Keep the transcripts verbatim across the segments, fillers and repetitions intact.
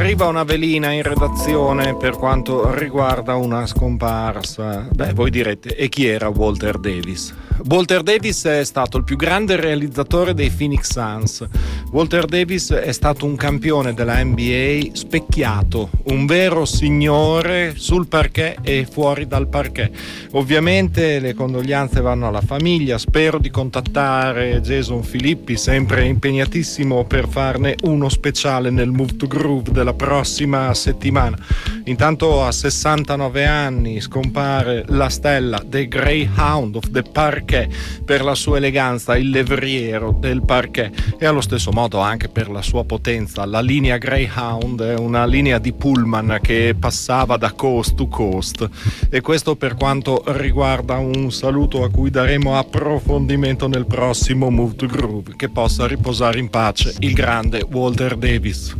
arriva una velina in redazione per quanto riguarda una scomparsa. Beh, voi direte, e chi era Walter Davis? Walter Davis è stato il più grande realizzatore dei Phoenix Suns. Walter Davis è stato un campione della N B A specchiato, un vero signore sul parquet e fuori dal parquet. Ovviamente le condoglianze vanno alla famiglia, spero di contattare Jason Filippi, sempre impegnatissimo per farne uno speciale nel Move to Groove della prossima settimana. Intanto a sessantanove anni scompare la stella The Greyhound of the Parquet, per la sua eleganza, il levriero del parquet, e allo stesso modo anche per la sua potenza. La linea Greyhound è una linea di pullman che passava da coast to coast, e questo per quanto riguarda un saluto a cui daremo approfondimento nel prossimo Move to Groove. Che possa riposare in pace il grande Walter Davis.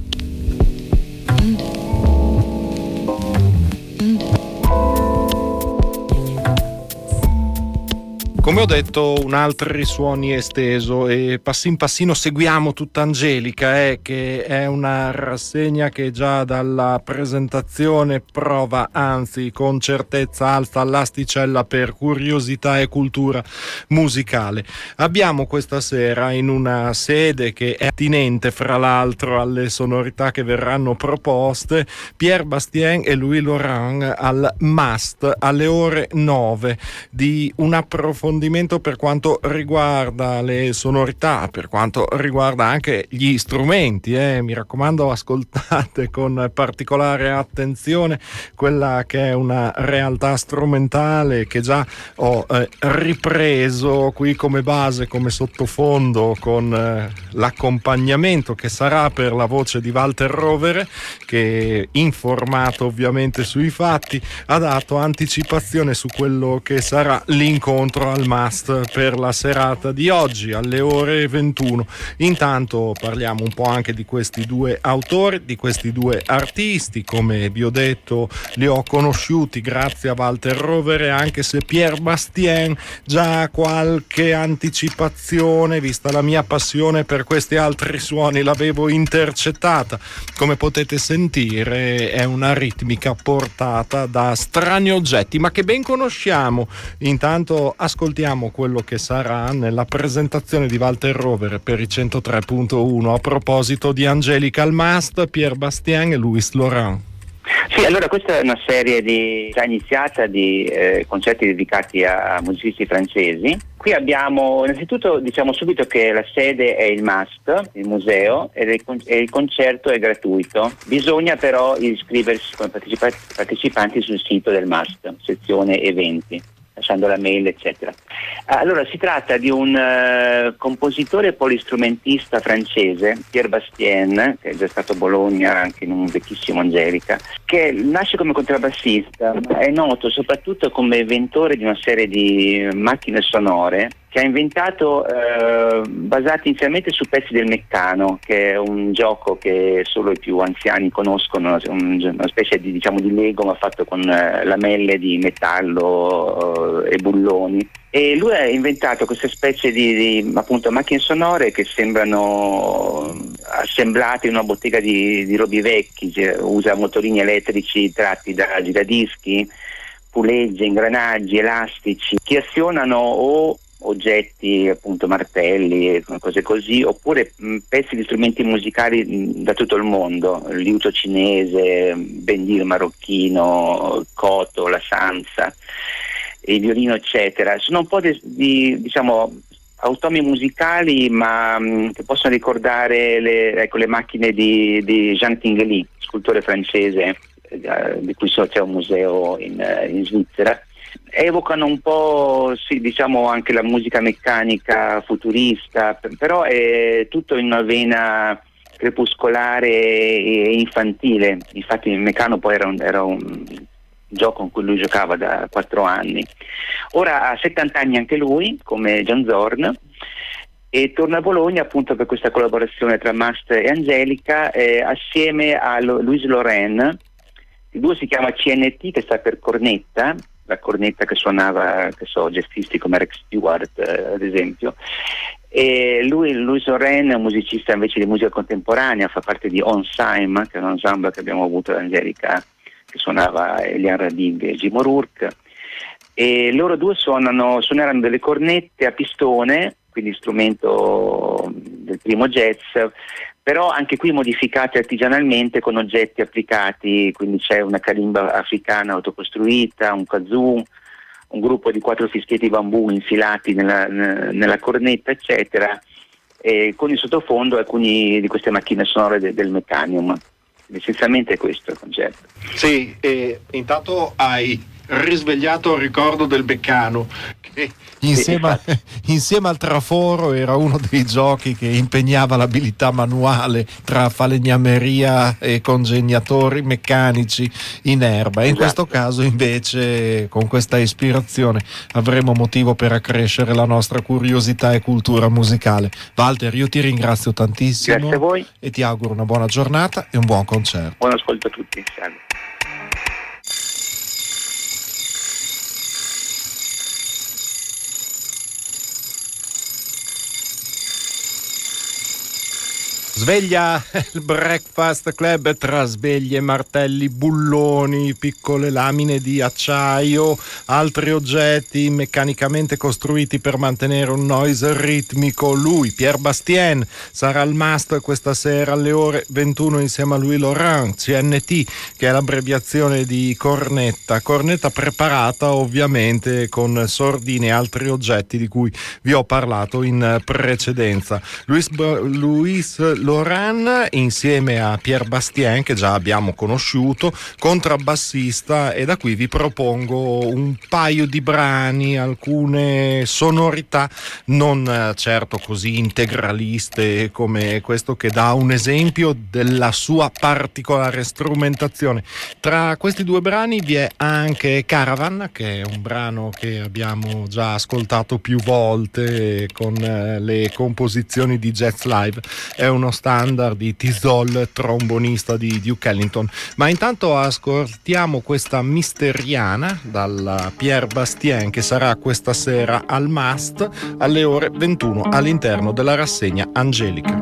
Come ho detto, un altri suoni esteso, e passin passino seguiamo tutta Angelica, eh, che è una rassegna che già dalla presentazione prova, anzi con certezza alza l'asticella per curiosità e cultura musicale. Abbiamo questa sera in una sede che è attinente fra l'altro alle sonorità che verranno proposte Pierre Bastien e Louis Laurent al Must alle ore nove, di un approfondimento per quanto riguarda le sonorità, per quanto riguarda anche gli strumenti, eh. Mi raccomando, ascoltate con particolare attenzione quella che è una realtà strumentale che già ho eh, ripreso qui come base, come sottofondo, con eh, l'accompagnamento che sarà per la voce di Walter Rovere, che, informato ovviamente sui fatti, ha dato anticipazione su quello che sarà l'incontro al Must per la serata di oggi alle ore ventuno. Intanto parliamo un po' anche di questi due autori, di questi due artisti. Come vi ho detto, li ho conosciuti grazie a Walter Rovere, anche se Pierre Bastien già qualche anticipazione, vista la mia passione per questi altri suoni, l'avevo intercettata. Come potete sentire è una ritmica portata da strani oggetti, ma che ben conosciamo. Intanto ascoltiamo quello che sarà nella presentazione di Walter Rovere per i centotré punto uno a proposito di Angelica al Must, Pierre Bastien e Louis Laurent. Sì, allora questa è una serie di, già iniziata di eh, concerti dedicati a, a musicisti francesi. Qui abbiamo innanzitutto, diciamo subito che la sede è il Must, il museo, e il, e il concerto è gratuito. Bisogna però iscriversi come partecipa- partecipanti sul sito del Must, sezione eventi, lasciando la mail eccetera. Allora si tratta di un uh, compositore polistrumentista francese, Pierre Bastien, che è già stato a Bologna anche in un vecchissimo Angelica, che nasce come contrabbassista, ma è noto soprattutto come inventore di una serie di macchine sonore che ha inventato eh, basati inizialmente su pezzi del Meccano, che è un gioco che solo i più anziani conoscono, un, una specie di, diciamo, di Lego ma fatto con eh, lamelle di metallo eh, e bulloni. E lui ha inventato questa specie di, di appunto macchine sonore che sembrano assemblate in una bottega di, di robi vecchi, cioè, usa motorini elettrici tratti da giradischi, pulegge, ingranaggi, elastici, che azionano o oggetti, appunto martelli e cose così, oppure mh, pezzi di strumenti musicali mh, da tutto il mondo, il liuto cinese, bendil marocchino, koto, la sansa, il violino eccetera. Sono un po' di, di diciamo automi musicali, ma mh, che possono ricordare le, ecco, le macchine di, di Jean Tinguely, scultore francese eh, di cui so c'è un museo in, in Svizzera. Evocano un po', sì, diciamo anche la musica meccanica futurista, però è tutto in una vena crepuscolare e infantile. Infatti il Meccano poi era un, era un gioco in cui lui giocava da quattro anni. Ora ha settanta anni anche lui, come John Zorn, e torna a Bologna appunto per questa collaborazione tra Must e Angelica, eh, assieme a Louis Laurent. Il duo si chiama C N T, che sta per cornetta, la cornetta che suonava, che so, gestisti come Rex Stewart eh, ad esempio. E lui, Louis Oren, è un musicista invece di musica contemporanea, fa parte di On Sime, che è un ensemble che abbiamo avuto ad Angelica, che suonava Elian Radig e Jim O'Rourke, e loro due suonano, suoneranno delle cornette a pistone, quindi strumento del primo jazz, però anche qui modificate artigianalmente con oggetti applicati, quindi c'è una calimba africana autocostruita, un kazoo, un gruppo di quattro fischietti bambù infilati nella, nella cornetta, eccetera, e con il sottofondo alcune di queste macchine sonore de, del Mecanium. Essenzialmente è questo il concetto. Sì, e intanto hai risvegliato il ricordo del Beccano, che insieme, sì, insieme al traforo era uno dei giochi che impegnava l'abilità manuale tra falegnameria e congegnatori meccanici in erba, e in esatto. questo caso invece con questa ispirazione avremo motivo per accrescere la nostra curiosità e cultura musicale. Walter, io ti ringrazio tantissimo. Grazie a voi e ti auguro una buona giornata e un buon concerto. Buon ascolto a tutti. Salve. Sveglia il Breakfast Club tra sveglie, martelli, bulloni, piccole lamine di acciaio, altri oggetti meccanicamente costruiti per mantenere un noise ritmico. Lui, Pierre Bastien, sarà al must questa sera alle ore ventuno insieme a Louis Laurent, C N T, che è l'abbreviazione di cornetta, cornetta preparata ovviamente con sordine e altri oggetti di cui vi ho parlato in precedenza. Louis, Louis Laurent insieme a Pierre Bastien, che già abbiamo conosciuto, contrabbassista, e da qui vi propongo un paio di brani, alcune sonorità non certo così integraliste come questo, che dà un esempio della sua particolare strumentazione. Tra questi due brani vi è anche Caravan, che è un brano che abbiamo già ascoltato più volte con le composizioni di Jazz Live, è uno standard di Tisol, trombonista di Duke Ellington. Ma intanto ascoltiamo questa Misteriana dalla Pierre Bastien, che sarà questa sera al Must alle ore ventuno all'interno della rassegna Angelica.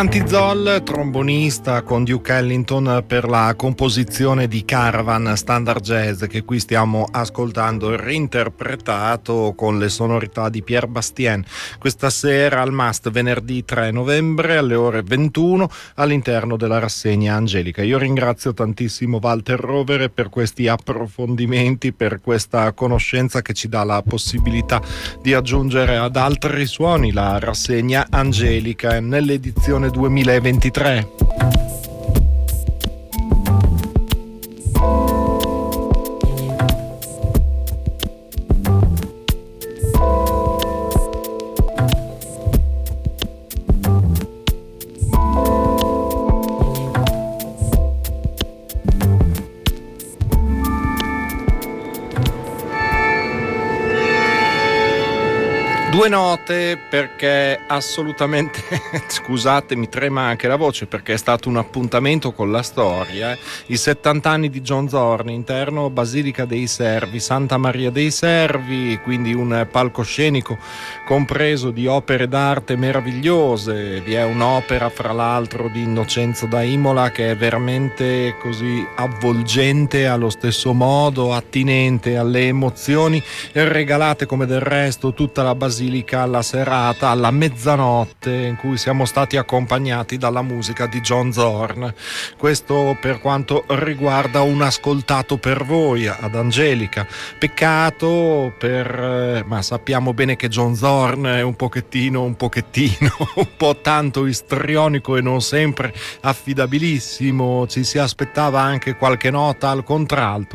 Fanti Zoll, trombonista con Duke Ellington per la composizione di Caravan Standard Jazz, che qui stiamo ascoltando reinterpretato con le sonorità di Pierre Bastien questa sera al Must, venerdì tre novembre alle ore ventuno all'interno della rassegna Angelica. Io ringrazio tantissimo Walter Rovere per questi approfondimenti, per questa conoscenza che ci dà la possibilità di aggiungere ad altri suoni la rassegna Angelica nell'edizione duemilaventitré. Due note perché assolutamente, scusate, mi trema anche la voce perché è stato un appuntamento con la storia. I settanta anni di John Zorn, interno Basilica dei Servi, Santa Maria dei Servi, quindi un palcoscenico compreso di opere d'arte meravigliose. Vi è un'opera fra l'altro di Innocenzo da Imola che è veramente così avvolgente, allo stesso modo attinente alle emozioni, e regalate come del resto tutta la Basilica alla serata, alla mezzanotte, in cui siamo stati accompagnati dalla musica di John Zorn. Questo per quanto riguarda un ascoltato per voi ad Angelica. Peccato per, ma sappiamo bene che John Zorn è un pochettino, un pochettino, un po' tanto istrionico e non sempre affidabilissimo. Ci si aspettava anche qualche nota al contralto,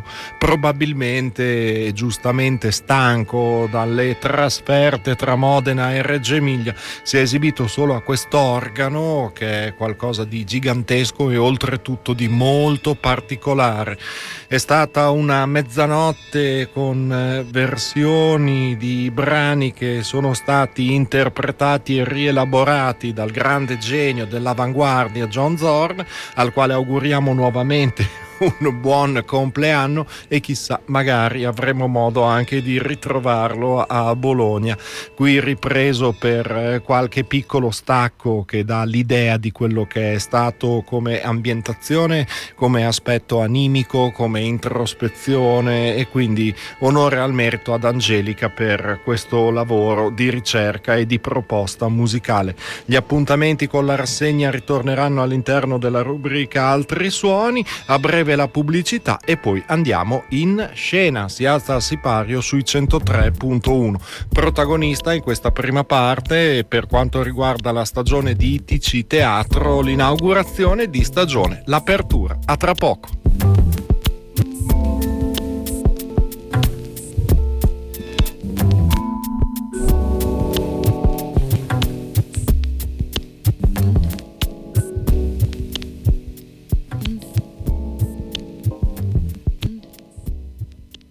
probabilmente giustamente stanco dalle trasferte tra Modena e Reggio Emilia. Si è esibito solo a quest'organo, che è qualcosa di gigantesco e oltretutto di molto particolare. È stata una mezzanotte con versioni di brani che sono stati interpretati e rielaborati dal grande genio dell'avanguardia John Zorn, al quale auguriamo nuovamente un buon compleanno e chissà, magari avremo modo anche di ritrovarlo a Bologna, qui ripreso per qualche piccolo stacco che dà l'idea di quello che è stato come ambientazione, come aspetto animico, come introspezione, e quindi onore al merito ad Angelica per questo lavoro di ricerca e di proposta musicale. Gli appuntamenti con la rassegna ritorneranno all'interno della rubrica Altri Suoni, a breve la pubblicità e poi andiamo in scena. Si alza al sipario sui centotré virgola uno. Protagonista in questa prima parte, per quanto riguarda la stagione di I T C Teatro, l'inaugurazione di stagione, l'apertura. A tra poco.